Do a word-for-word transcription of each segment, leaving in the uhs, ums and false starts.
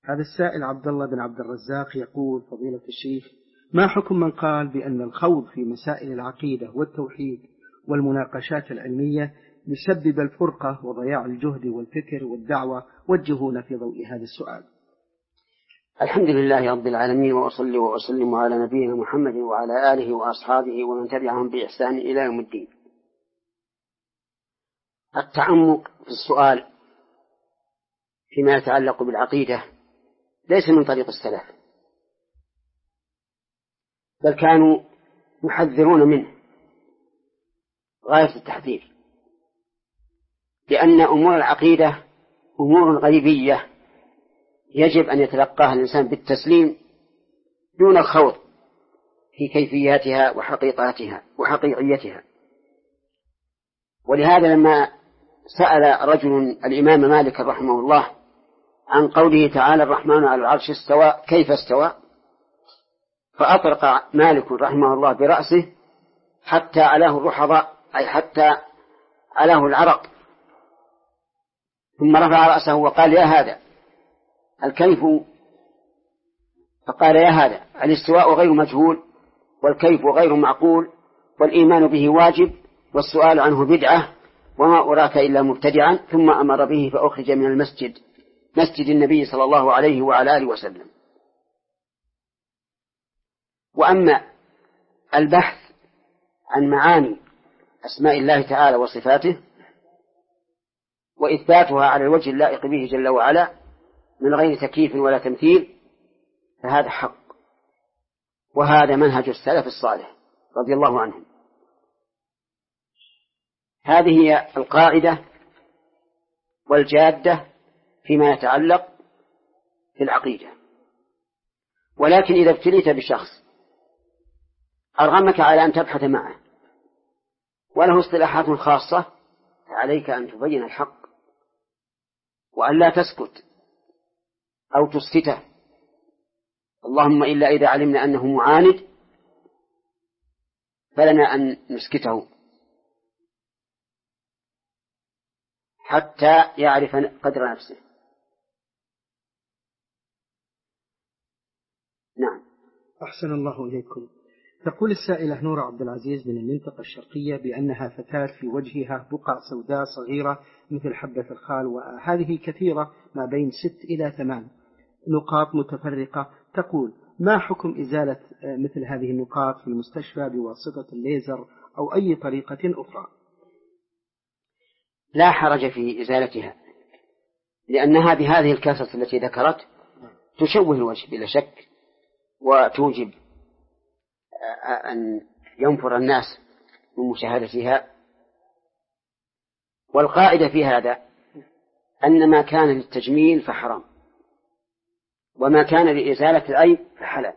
هذا السائل عبد الله بن عبد الرزاق يقول: فضيلة الشيخ، ما حكم من قال بأن الخوض في مسائل العقيدة والتوحيد والمناقشات العلمية يسبب الفرقة وضياع الجهد والفكر والدعوة؟ وجهونا في ضوء هذا السؤال. الحمد لله رب العالمين، وأصلي وأسلم على نبينا محمد وعلى آله وأصحابه ومن تبعهم بإحسان إلى يوم الدين. التعمق في السؤال فيما يتعلق بالعقيدة ليس من طريق السلف، بل كانوا يحذرون منه غاية التحذير، لأن أمور العقيدة أمور غيبية يجب أن يتلقاها الإنسان بالتسليم دون الخوض في كيفياتها وحقيقاتها وحقيقيتها. ولهذا لما سأل رجل الإمام مالك رحمه الله عن قوله تعالى: الرحمن على العرش استوى كيف استوى، فأطرق مالك رحمه الله برأسه حتى علاه الرحضاء، أي حتى علاه العرق، ثم رفع رأسه وقال: يا هذا الكيف؟ فقال: يا هذا الاستواء غير مجهول، والكيف غير معقول، والإيمان به واجب، والسؤال عنه بدعة، وما أراك إلا مبتدعا. ثم أمر به فأخرج من المسجد، مسجد النبي صلى الله عليه وعلى آله وسلم. وأما البحث عن معاني أسماء الله تعالى وصفاته وإثباتها على الوجه اللائق به جل وعلا من غير تكييف ولا تمثيل، فهذا حق، وهذا منهج السلف الصالح رضي الله عنهم. هذه هي القاعدة والجادة فيما يتعلق في العقيدة. ولكن إذا ابتليت بشخص أرغمك على أن تبحث معه وله اصطلاحات خاصة، عليك أن تبين الحق وأن لا تسكت أو تسكته، اللهم إلا إذا علمنا أنه معاند فلنا أن نسكته حتى يعرف قدر نفسه. نعم. أحسن الله إليكم. تقول السائلة نور عبد العزيز من المنطقة الشرقية بأنها فتاة في وجهها بقع سوداء صغيرة مثل حبة الخال، وهذه كثيرة ما بين ست إلى ثمان نقاط متفرقة. تقول: ما حكم إزالة مثل هذه النقاط في المستشفى بواسطة الليزر أو أي طريقة أخرى؟ لا حرج في إزالتها، لأنها بهذه الكثرة التي ذكرت تشوه الوجه بلا شك، وتوجب أن ينفر الناس من مشاهدتها. والقاعدة في هذا أن ما كان للتجميل فحرام، وما كان لإزالة العيب فحلال.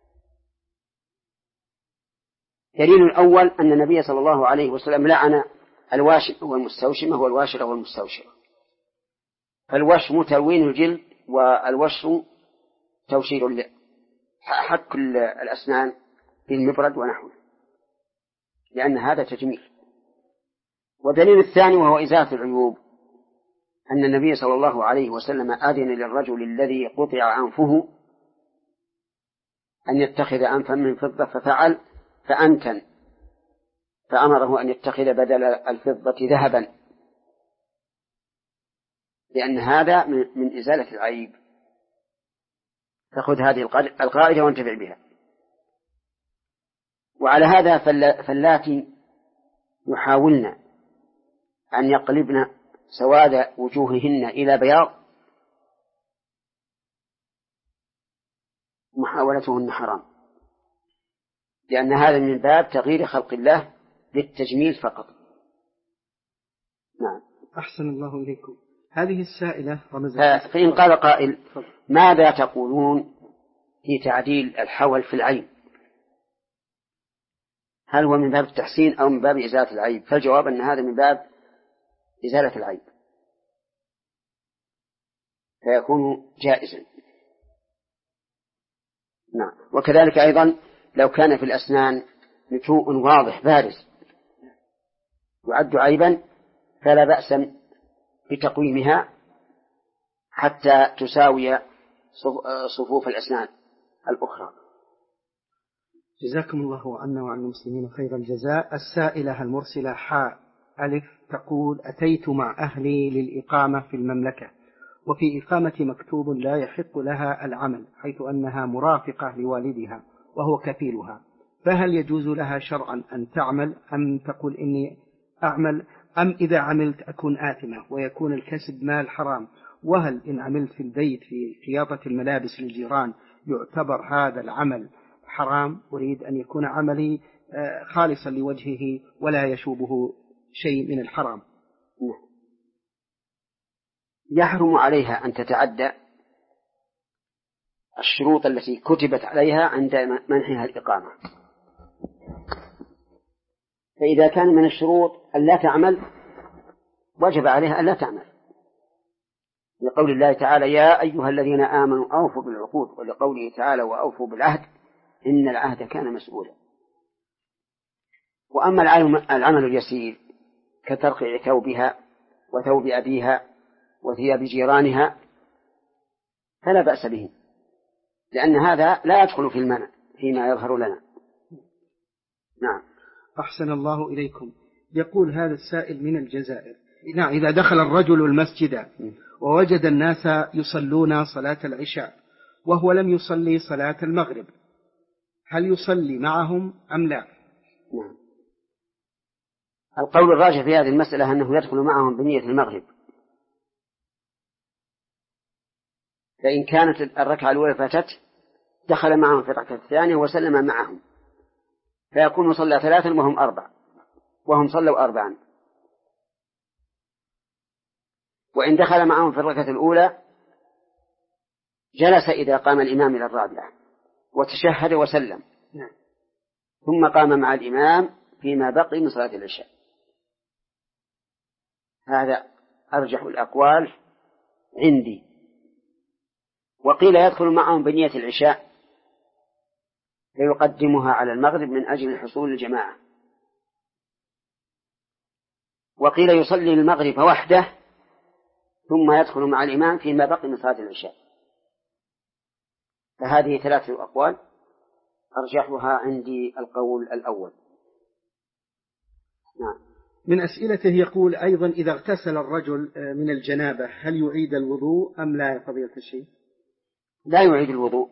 دليل الأول أن النبي صلى الله عليه وسلم لعن الواشم والمستوشمة والواشرة والمستوشرة. فالوشم تلوين الجلد، والوشم توشير حك الأسنان بالمبرد ونحوه، لأن هذا تجميل. ودليل الثاني وهو إزالة العيوب أن النبي صلى الله عليه وسلم أذن للرجل الذي قطع أنفه أن يتخذ أنفا من فضة ففعل فأنتن، فأمره أن يتخذ بدل الفضة ذهبا، لأن هذا من إزالة العيب. فخذ هذه القاعدة وانتفع بها. وعلى هذا فاللاتي يحاولن أن يقلبن سواد وجوههن إلى بياض محاولتهن حرام، لأن هذا من باب تغيير خلق الله للتجميل فقط. نعم. أحسن الله إليكم. هذه السائلة رمزت. فإن قال قائل: ماذا تقولون في تعديل الحول في العين؟ هل هو من باب التحسين أو من باب إزالة العيب؟ فالجواب أن هذا من باب إزالة العيب، فيكون جائزا. نعم. وكذلك أيضا لو كان في الأسنان نتوء واضح بارز يعد عيبا فلا بأس بتقويمها حتى تساوي صفوف الأسنان الأخرى. جزاكم الله عنا وعن المسلمين خير الجزاء. السائلة المرسلة حاء ألف تقول: أتيت مع أهلي للإقامة في المملكة، وفي إقامة مكتوب لا يحق لها العمل، حيث أنها مرافقة لوالدها وهو كفيلها، فهل يجوز لها شرعا أن تعمل أم تقول إني أعمل، أم إذا عملت أكون آثمة ويكون الكسب مال حرام؟ وهل إن عملت في البيت في خياطة الملابس للجيران يعتبر هذا العمل حرام؟ أريد أن يكون عملي خالصا لوجهه ولا يشوبه شيء من الحرام. يحرم عليها أن تتعدى الشروط التي كتبت عليها عند منحها الإقامة. فإذا كان من الشروط أن لا تعمل وجب عليها أن لا تعمل، لقول الله تعالى: يا أيها الذين آمنوا أوفوا بالعقود، ولقوله تعالى: وأوفوا بالعهد إن العهد كان مسؤولا. وأما العمل اليسير كترقيع ثوبها وثوب أبيها وثياب جيرانها فلا بأس به، لأن هذا لا يدخل في المنع فيما يظهر لنا. نعم. أحسن الله إليكم. يقول هذا السائل من الجزائر: نعم، إذا دخل الرجل المسجد ووجد الناس يصلون صلاة العشاء وهو لم يصلي صلاة المغرب، هل يصلي معهم أم لا؟ نعم. القول الراجح في هذه المسألة أنه يدخل معهم بنية المغرب، فإن كانت الركعة الأولى فاتت دخل معهم في الركعة الثانية وسلم معهم، فيكون صلى ثلاثا وهم أربع وهم صلوا أربعا. وإن دخل معهم في الركعة الأولى جلس إذا قام الإمام إلى الرابعة وتشهد وسلم، ثم قام مع الإمام فيما بقي من صلاة العشاء. هذا أرجح الأقوال عندي. وقيل يدخل معهم بنية العشاء فيقدمها على المغرب من أجل الحصول للجماعة. وقيل يصلي المغرب وحده ثم يدخل مع الإمام فيما بقي من صلاة العشاء. فهذه ثلاثة أقوال أرجحها عندي القول الأول. نعم. من أسئلته يقول أيضا: إذا اغتسل الرجل من الجنابة هل يعيد الوضوء أم لا يا فضيلة الشيخ؟ لا يعيد الوضوء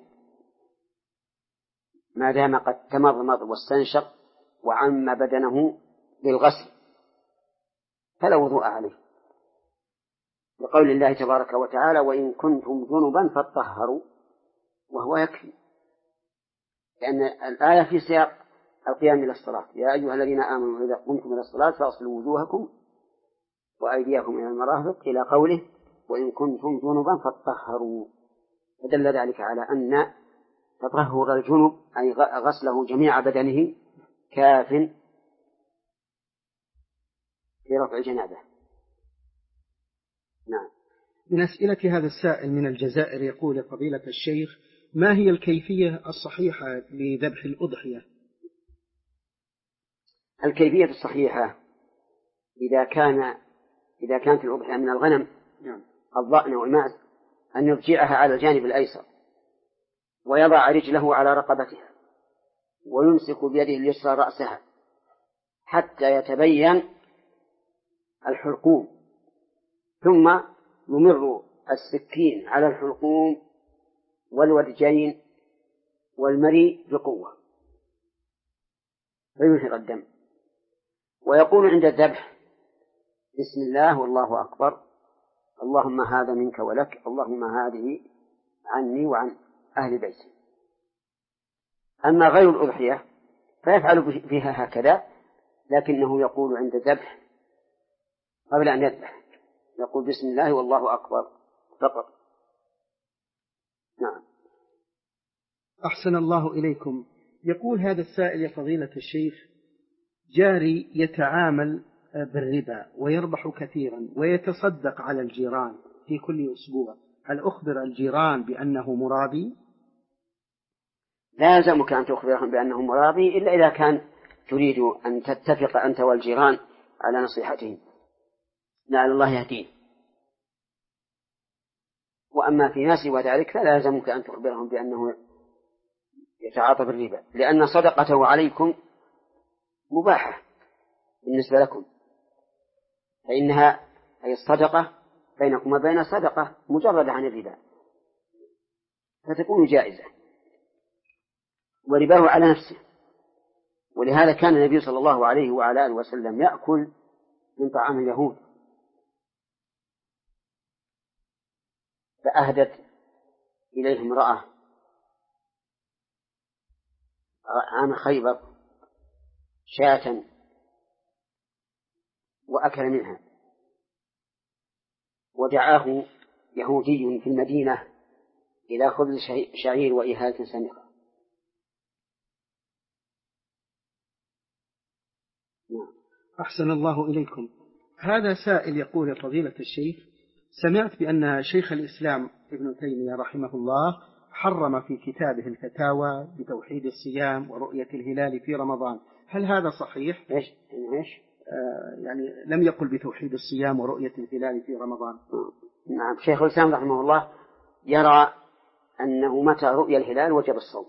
ما دام قد تمضمض واستنشق وعم بدنه بالغسل، فلا وضوء عليه، لقول الله تبارك وتعالى: وإن كنتم جنبا فاطهروا، وهو يكفي، لأن الآية في سياق القيام إلى الصلاة: يا أيها الذين آمنوا إذا قمتم إلى الصلاة فاغسلوا وجوهكم وأيديكم إلى المرافق إلى قوله: وإن كنتم جنبا فاطهروا. فدل ذلك على أن تطهر الجنب أي غسله جميع بدنه كاف في رفع الجنابة. نعم. من أسئلة هذا السائل من الجزائر يقول: فضيلة الشيخ، ما هي الكيفية الصحيحة لذبح الأضحية؟ الكيفية الصحيحة إذا كان إذا كانت الأضحية من الغنم الضأن والمعز أن يرجعها على الجانب الأيسر ويضع رجله على رقبتها ويمسك بيده اليسرى رأسها حتى يتبين الحلقوم، ثم يمر السكين على الحلقوم والورجين والمري بقوة فينهر الدم، ويقول عند الذبح: بسم الله والله أكبر، اللهم هذا منك ولك، اللهم هذه عني وعن أهل بيتي. أما غير الأضحية فيفعل فيها هكذا، لكنه يقول عند الذبح قبل أن يذبح يقول: بسم الله والله أكبر فقط. نعم. أحسن الله إليكم. يقول هذا السائل: يا فضيلة الشيخ، جاري يتعامل بالربا ويربح كثيرا ويتصدق على الجيران في كل أسبوع، هل أخبر الجيران بأنه مرابي؟ لا يلزمك أن تخبرهم بأنه مرابي إلا إذا كان تريد أن تتفق أنت والجيران على نصيحتهم لعل الله يهديه. وأما في ناس وذلك فلا يلزمك أن تخبرهم بأنه يتعاطى بالربا، لأن صدقته عليكم مباحة بالنسبة لكم، فإنها أي الصدقة بينكم وبين صدقة مجردة عن الربا فتكون جائزة، ورباه على نفسه. ولهذا كان النبي صلى الله عليه وعلى آله وسلم يأكل من طعام اليهود، فأهدت إليه امرأة عام خيبر شاة وأكل منها، ودعاه يهودي في المدينة إلى خبز شعير وإهالة سمقة. أحسن الله إليكم. هذا سائل يقول يا فضيلة الشيخ: سمعت بأن شيخ الإسلام ابن تيمية رحمه الله حرم في كتابه الفتاوى بتوحيد الصيام ورؤية الهلال في رمضان، هل هذا صحيح؟ إيش؟ إيش؟ آه يعني لم يقل بتوحيد الصيام ورؤية الهلال في رمضان. نعم، شيخ الإسلام رحمه الله يرى أنه متى رؤيا الهلال وجب الصوم،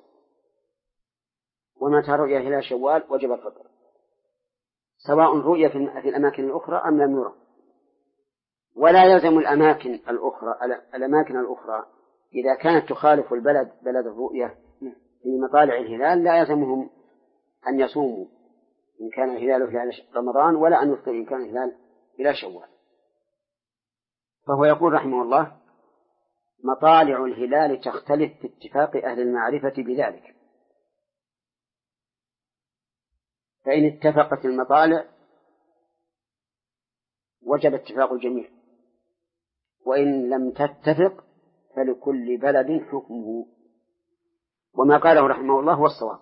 ومتى رؤيا الهلال شوال وجب الفطر، سواء رؤيا في الأماكن الأخرى أم لم يرى. ولا يلزم الأماكن الأخرى الأماكن الأخرى إذا كانت تخالف البلد بلد الرؤية في مطالع الهلال لا يلزمهم أن يصوموا إن كان الهلال هلال رمضان، ولا أن يفطروا إن كان الهلال إلى شوال. فهو يقول رحمه الله: مطالع الهلال تختلف باتفاق أهل المعرفة بذلك، فإن اتفقت المطالع وجب اتفاق الجميع، وإن لم تتفق فلكل بلد حكمه. وما قاله رحمه الله هو الصواب.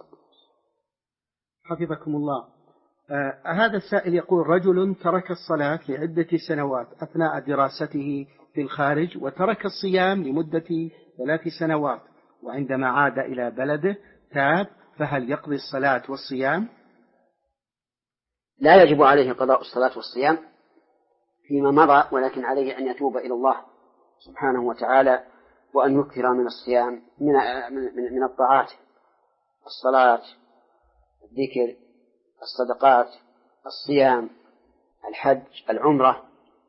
حفظكم الله. آه هذا السائل يقول: رجل ترك الصلاة لعدة سنوات أثناء دراسته في الخارج، وترك الصيام لمدة ثلاث سنوات، وعندما عاد إلى بلده تاب، فهل يقضي الصلاة والصيام؟ لا يجب عليه قضاء الصلاة والصيام فيما مضى، ولكن عليه أن يتوب إلى الله سبحانه وتعالى، وأن يكثر من الصيام من من, من الطاعات: الصلاة، الذكر، الصدقات، الصيام، الحج، العمرة،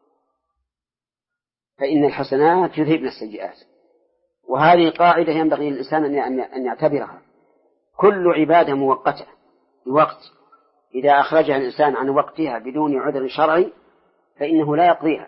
فإن الحسنات يذهبن السيئات. وهذه قاعدة ينبغي للإنسان أن يعتبرها. كل عبادة مؤقتة بوقت، إذا أخرجها الإنسان عن وقتها بدون عذر شرعي فإنه لا يقضيها،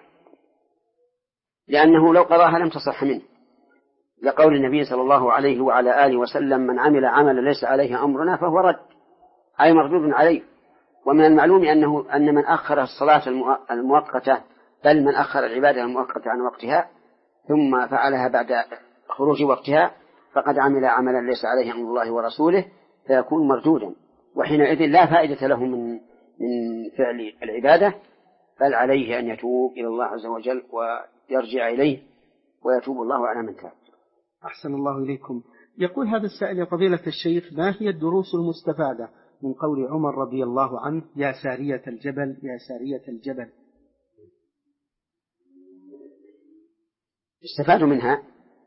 لأنه لو قضاها لم تصح منه، لقول النبي صلى الله عليه وعلى آله وسلم: من عمل عملا ليس عليه أمرنا فهو رد، أي مردود عليه. ومن المعلوم أنه أن من أخر الصلاة المؤقتة، بل من أخر العبادة المؤقتة عن وقتها ثم فعلها بعد خروج وقتها فقد عمل عملا ليس عليه أمر الله ورسوله، فيكون مردودا، وحينئذ لا فائدة له من من فعل العبادة، بل عليه أن يتوب إلى الله عز وجل ويرجع إليه، ويتوب الله على من تاب. أحسن الله إليكم. يقول هذا السائل: يا فضيلة الشيخ، ما هي الدروس المستفادة من قول عمر رضي الله عنه: يا سارية الجبل يا سارية الجبل؟ استفادوا منها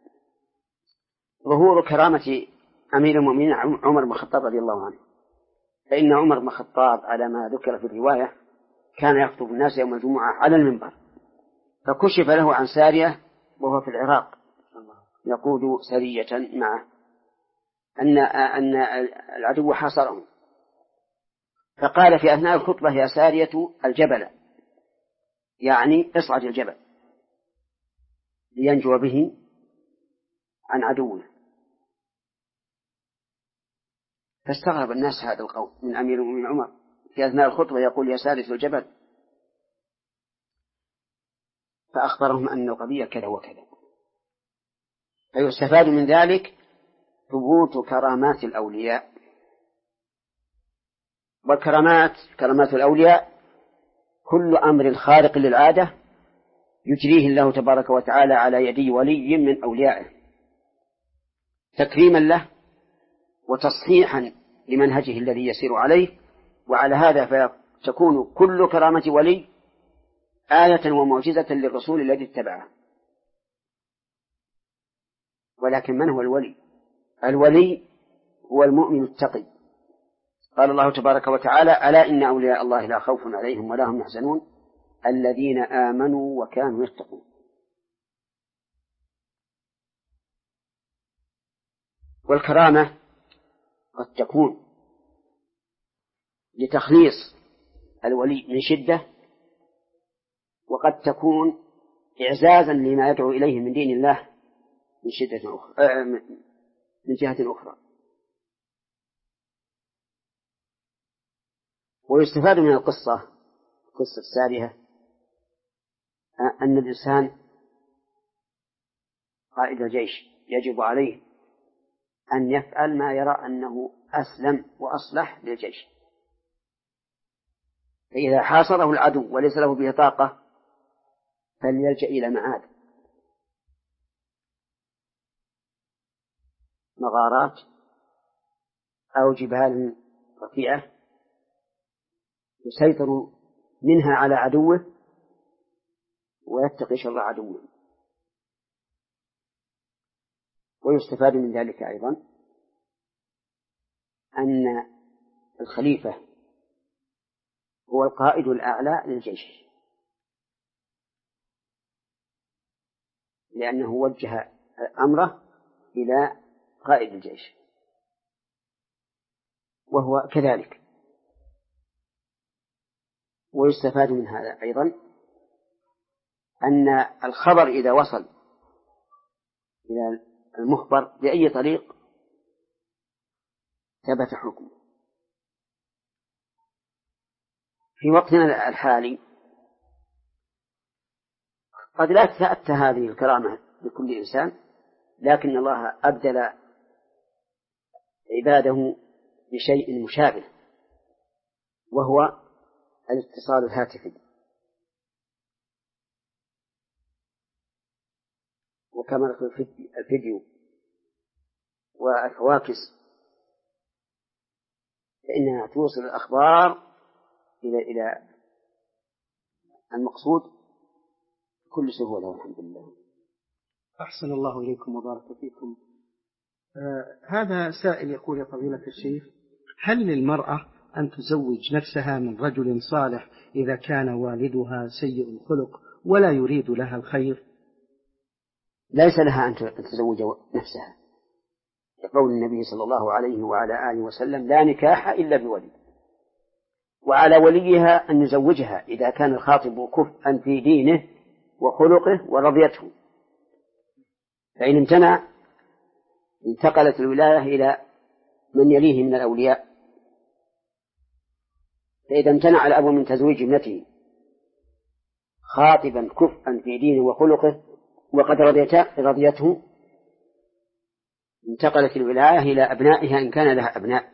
ظهور كرامة أمير المؤمنين عمر بن الخطاب رضي الله عنه، فإن عمر بن الخطاب على ما ذكر في الرواية كان يخطب الناس يوم الجمعة على المنبر، فكشف له عن سارية وهو في العراق يقود سرية معه أن أن العدو حاصرهم، فقال في أثناء الخطبة: يا سارية الجبل، يعني اصعد الجبل لينجو به عن عدوه. فاستغرب الناس هذا القول من أمير المؤمنين عمر في أثناء الخطبة يقول: يا سارية الجبل، فأخبرهم أن القضية كذا وكذا. فيستفاد من ذلك ثبوت كرامات الأولياء، والكرامات كرامات الأولياء كل أمر خارق للعادة يجريه الله تبارك وتعالى على يدي ولي من أوليائه تكريما له وتصحيحا لمنهجه الذي يسير عليه، وعلى هذا فتكون كل كرامة ولي آية ومعجزة للرسول الذي اتبعه. ولكن من هو الولي؟ الولي هو المؤمن التقي. قال الله تبارك وتعالى: ألا إن أولياء الله لا خوف عليهم ولا هم يحزنون الذين آمنوا وكانوا يتقون. والكرامة قد تكون لتخليص الولي من شدة، وقد تكون إعزازا لما يدعو إليه من دين الله من شدة أخرى، من جهة أخرى. ويستفاد من القصة قصة السارية أن الإنسان قائد الجيش يجب عليه أن يفعل ما يرى أنه أسلم وأصلح للجيش. فإذا حاصره العدو وليس له به طاقة فليلجأ إلى معاد مغارات أو جبال رفيعة يسيطر منها على عدوه ويتقي شر عدوه. ويستفاد من ذلك أيضا أن الخليفة هو القائد الأعلى للجيش، لأنه وجه أمره إلى قائد الجيش، وهو كذلك. ويستفاد من هذا أيضا أن الخبر إذا وصل إلى المخبر بأي طريق ثبت حكمه. في وقتنا الحالي قد لا تأتى هذه الكرامة لكل إنسان، لكن الله أبدل عباده بشيء مشابه، وهو الاتصال الهاتفي. وكاميرا الفيديو والفواكس فإنها توصل الأخبار إلى إلى المقصود بكل سهولة والحمد لله. أحسن الله إليكم وبارك فيكم. آه هذا سائل يقول: يا فضيلة الشيخ، هل للمرأة أن تزوج نفسها من رجل صالح إذا كان والدها سيء الخلق ولا يريد لها الخير؟ ليس لها أن تتزوج نفسها، يقول النبي صلى الله عليه وعلى آله وسلم: لا نكاح إلا بولي، وعلى وليها أن يزوجها إذا كان الخاطب كفءا في دينه وخلقه ورضيته. فإن امتنع انتقلت الولاية إلى من يليه من الأولياء. فإذا امتنع الأب من تزويج ابنته خاطبا كفءا في دينه وخلقه وقد رضيته انتقلت الولاية إلى أبنائها إن كان لها أبناء،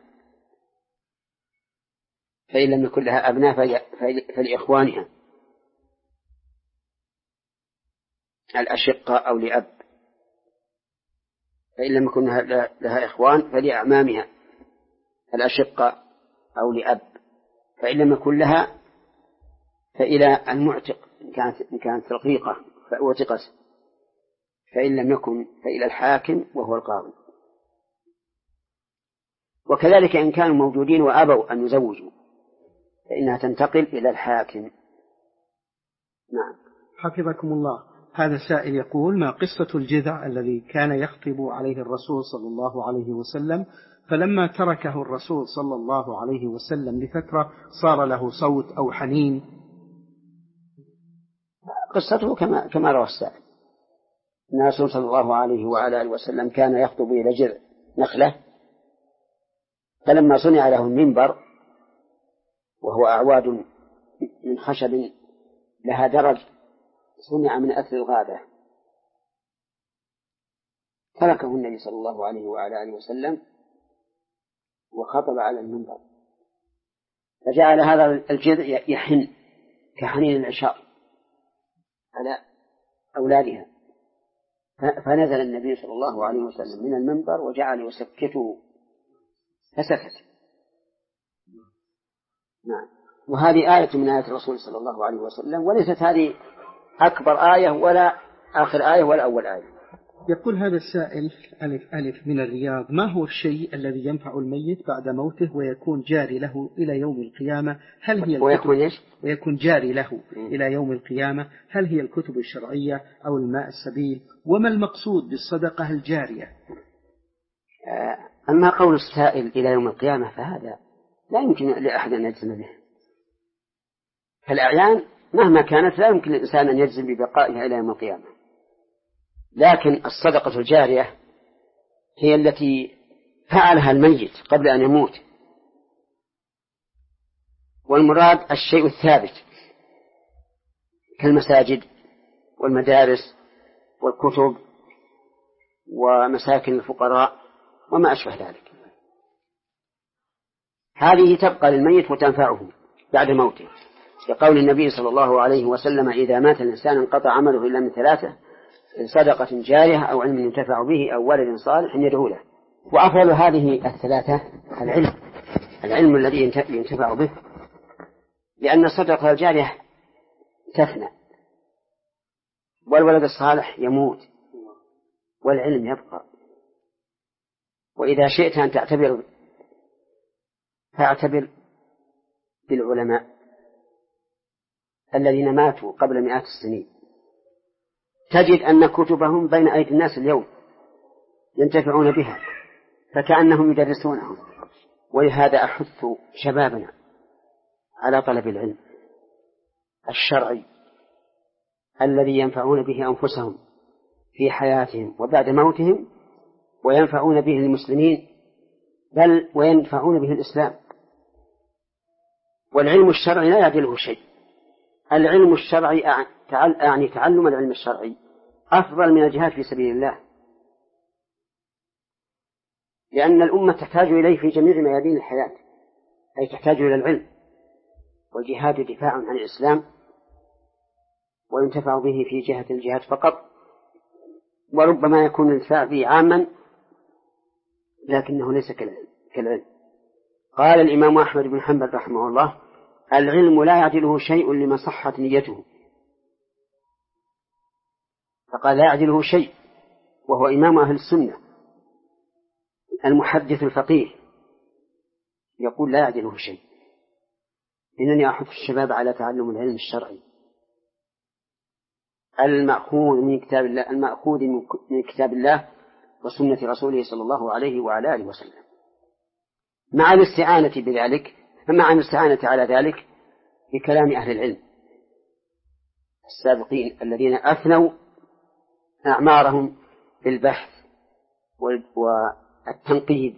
فإن لم يكن لها أبناء فلإخوانها الأشقة أو لأب، فإن لم يكن لها إخوان فلأعمامها الأشقة أو لأب، فإن لم يكن لها فإلى المعتق إن كانت, إن كانت رقيقة فأعتقت، فإن لم يكن فإلى الحاكم وهو القاضي. وكذلك إن كانوا موجودين وأبوا أن يزوجوا فإنها تنتقل إلى الحاكم. نعم. حفظكم الله. هذا سائل يقول: ما قصة الجذع الذي كان يخطب عليه الرسول صلى الله عليه وسلم، فلما تركه الرسول صلى الله عليه وسلم لفترة صار له صوت أو حنين؟ قصته كما كما روى السائل. الرسول صلى الله عليه وعلى آله وسلم كان يخطب إلى جذع نخلة، فلما صنع له المنبر وهو أعواد من خشب لها درج صنع من أثر الغابة، تركه النبي صلى الله عليه وعلى آله وسلم وخطب على المنبر، فجعل هذا الجذع يحن كحنين العشاء على أولادها، فنزل النبي صلى الله عليه وسلم من المنبر وجعل يسكته فسكت. نعم. وهذه آية من آيات الرسول صلى الله عليه وسلم، وليست هذه أكبر آية ولا آخر آية ولا أول آية، يقول هذا السائل ألف ألف من الرياض: ما هو الشيء الذي ينفع الميت بعد موته ويكون جاري له إلى يوم القيامة؟ هل هي ويكون إيش؟ ويكون جاري له إلى يوم القيامة، هل هي الكتب الشرعية أو الماء السبيل؟ وما المقصود بالصدقة الجارية؟ أما قول السائل إلى يوم القيامة فهذا لا يمكن لأحد أن يجزم به. فالأعيان مهما كانت لا يمكن للإنسان أن يجزم ببقائها إلى يوم القيامة، لكن الصدقة الجارية هي التي فعلها الميت قبل أن يموت، والمراد الشيء الثابت كالمساجد والمدارس والكتب ومساكن الفقراء وما أشبه ذلك. هذه تبقى للميت وتنفعه بعد موته، لقول النبي صلى الله عليه وسلم: إذا مات الإنسان انقطع عمله إلا من ثلاثة: صدقة جارية أو علم ينتفع به أو ولد صالح يدعو له. وأفضل هذه الثلاثة العلم العلم الذي ينتفع به، لأن الصدقة الجارية تفنى، والولد الصالح يموت، والعلم يبقى. وإذا شئت أن تعتبر فاعتبر بالعلماء الذين ماتوا قبل مئات السنين، تجد أن كتبهم بين أيدي الناس اليوم ينتفعون بها فكأنهم يدرسونهم. ولهذا أحث شبابنا على طلب العلم الشرعي الذي ينفعون به أنفسهم في حياتهم وبعد موتهم، وينفعون به المسلمين، بل وينفعون به الإسلام. والعلم الشرعي لا يعدله شيء. العلم الشرعي يعني تعلم العلم الشرعي أفضل من الجهاد في سبيل الله، لأن الأمة تحتاج إليه في جميع ميادين الحياة، أي تحتاج إلى العلم، والجهاد دفاع عن الإسلام وينتفع به في جهة الجهاد فقط، وربما يكون الانتفاع به عاما لكنه ليس كالعلم. قال الإمام أحمد بن حنبل رحمه الله: العلم لا يعدله شيء لمن صحت نيته. فقال لا يعدله شيء، وهو إمام أهل السنة المحدث الفقيه، يقول لا يعدله شيء. إنني أحث الشباب على تعلم العلم الشرعي المأخوذ من كتاب الله المأخوذ من كتاب الله وسنة رسوله صلى الله عليه وعلى آله وسلم، مع الاستعانة بذلك مع الاستعانة على ذلك بكلام أهل العلم السابقين الذين أثنوا أعمارهم بالبحث والتنقيب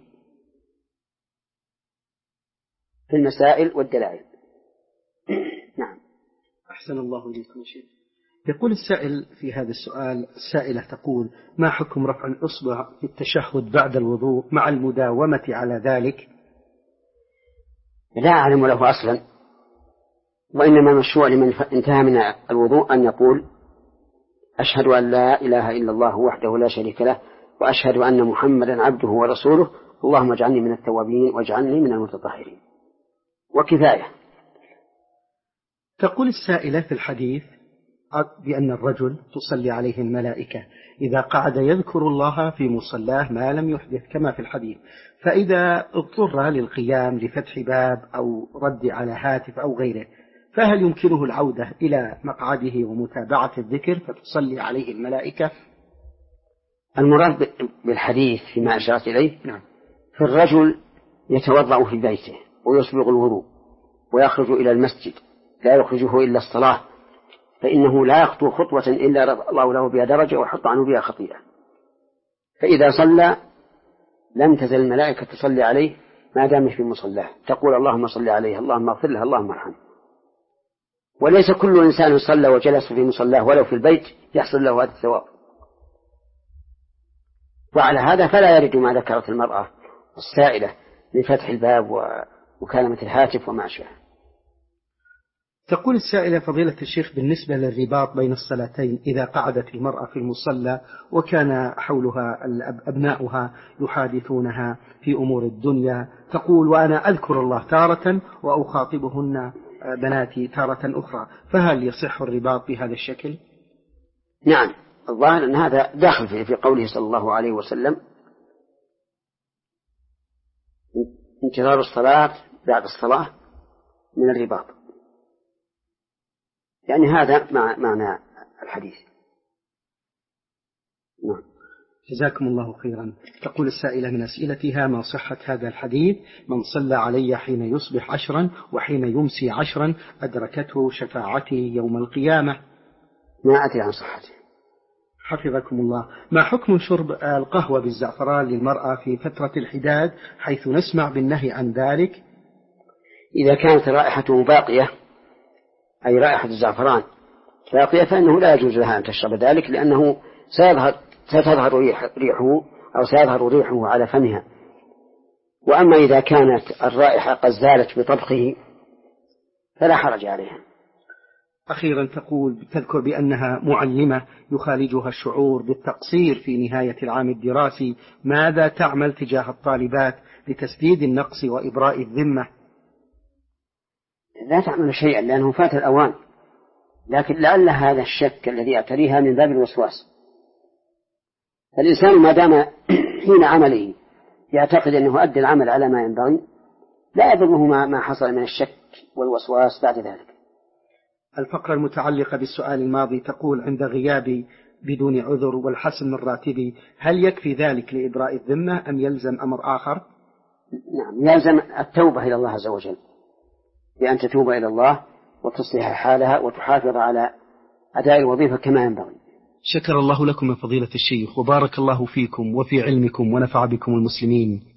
في المسائل والدلائل. نعم. أحسن الله إليكم يا شيخ. يقول السائل في هذا السؤال، السائلة تقول: ما حكم رفع الإصبع في التشهد بعد الوضوء مع المداومة على ذلك؟ لا أعلم له أصلا، وإنما مشروع لمن انتهى من الوضوء أن يقول: أشهد أن لا إله إلا الله وحده لا شريك له، وأشهد أن محمدا عبده ورسوله، اللهم اجعلني من التوابين واجعلني من المتطهرين، وكفاية. تقول السائلة في الحديث بأن الرجل تصلي عليه الملائكة إذا قعد يذكر الله في مصلاه ما لم يحدث كما في الحديث، فإذا اضطر للقيام لفتح باب أو رد على هاتف أو غيره، فهل يمكنه العودة إلى مقعده ومتابعة الذكر فتصلي عليه الملائكة؟ المراد بالحديث فيما أشرت إليه نعم. في الرجل يتوضأ في بيته ويسبغ الوضوء ويخرج إلى المسجد لا يخرجه إلا الصلاة، فإنه لا يخطو خطوة إلا رفع الله له بها درجة وحط عنه بها خطيئة. فإذا صلى لم تزل الملائكة تصلي عليه ما دام في مصلاه، تقول: اللهم صل عليه، اللهم اغفر له، اللهم ارحمه. وليس كل إنسان صلى وجلس في مصلاه ولو في البيت يحصل له هذا الثواب. وعلى هذا فلا يرد ما ذكرت المرأة السائلة من فتح الباب ومكالمة الهاتف وما أشبه. تقول السائلة: فضيلة الشيخ، بالنسبة للرباط بين الصلاتين إذا قعدت المرأة في المصلى وكان حولها أبناؤها يحادثونها في أمور الدنيا، تقول: وأنا أذكر الله تارة وأخاطبهن بناتي تارة أخرى، فهل يصح الرباط بهذا الشكل؟ نعم، الظاهر أن هذا داخل في, في قوله صلى الله عليه وسلم انتظار الصلاة بعد الصلاة من الرباط، يعني هذا معنى الحديث. نعم. جزاكم الله خيرا. تقول السائلة من أسئلتها: ما صحة هذا الحديث من صلى علي حين يصبح عشرا وحين يمسي عشرا أدركته شفاعتي يوم القيامة؟ ما أدري عن صحته. حفظكم الله. ما حكم شرب القهوة بالزعفران للمرأة في فترة الحداد حيث نسمع بالنهي عن ذلك؟ إذا كانت رائحته باقية، أي رائحة الزعفران باقية، فإنه لا يجوز لها أن تشرب ذلك، لأنه سيظهر ستظهر ريحه أو سيظهر ريحه على فمها. وأما إذا كانت الرائحة قد زالت بطبخه فلا حرج عليها. أخيرا تقول تذكر بأنها معلمة يخالجها الشعور بالتقصير في نهاية العام الدراسي، ماذا تعمل تجاه الطالبات لتسديد النقص وإبراء الذمة؟ لا تعمل شيئا لأنه فات الأوان، لكن لعل هذا الشك الذي يعتريها من باب الوسواس. الإنسان ما دام حين عمله يعتقد أنه أدى العمل على ما ينبغي لا يضره ما حصل من الشك والوسواس بعد ذلك. الفقرة المتعلقة بالسؤال الماضي تقول: عند غيابي بدون عذر والحسم من راتبي هل يكفي ذلك لإبراء الذمة أم يلزم أمر آخر؟ نعم، يلزم التوبة إلى الله عز وجل، بأن تتوب إلى الله وتصلح حالها وتحافظ على أداء الوظيفة كما ينبغي. شكر الله لكم من فضيلة الشيخ وبارك الله فيكم وفي علمكم ونفع بكم المسلمين.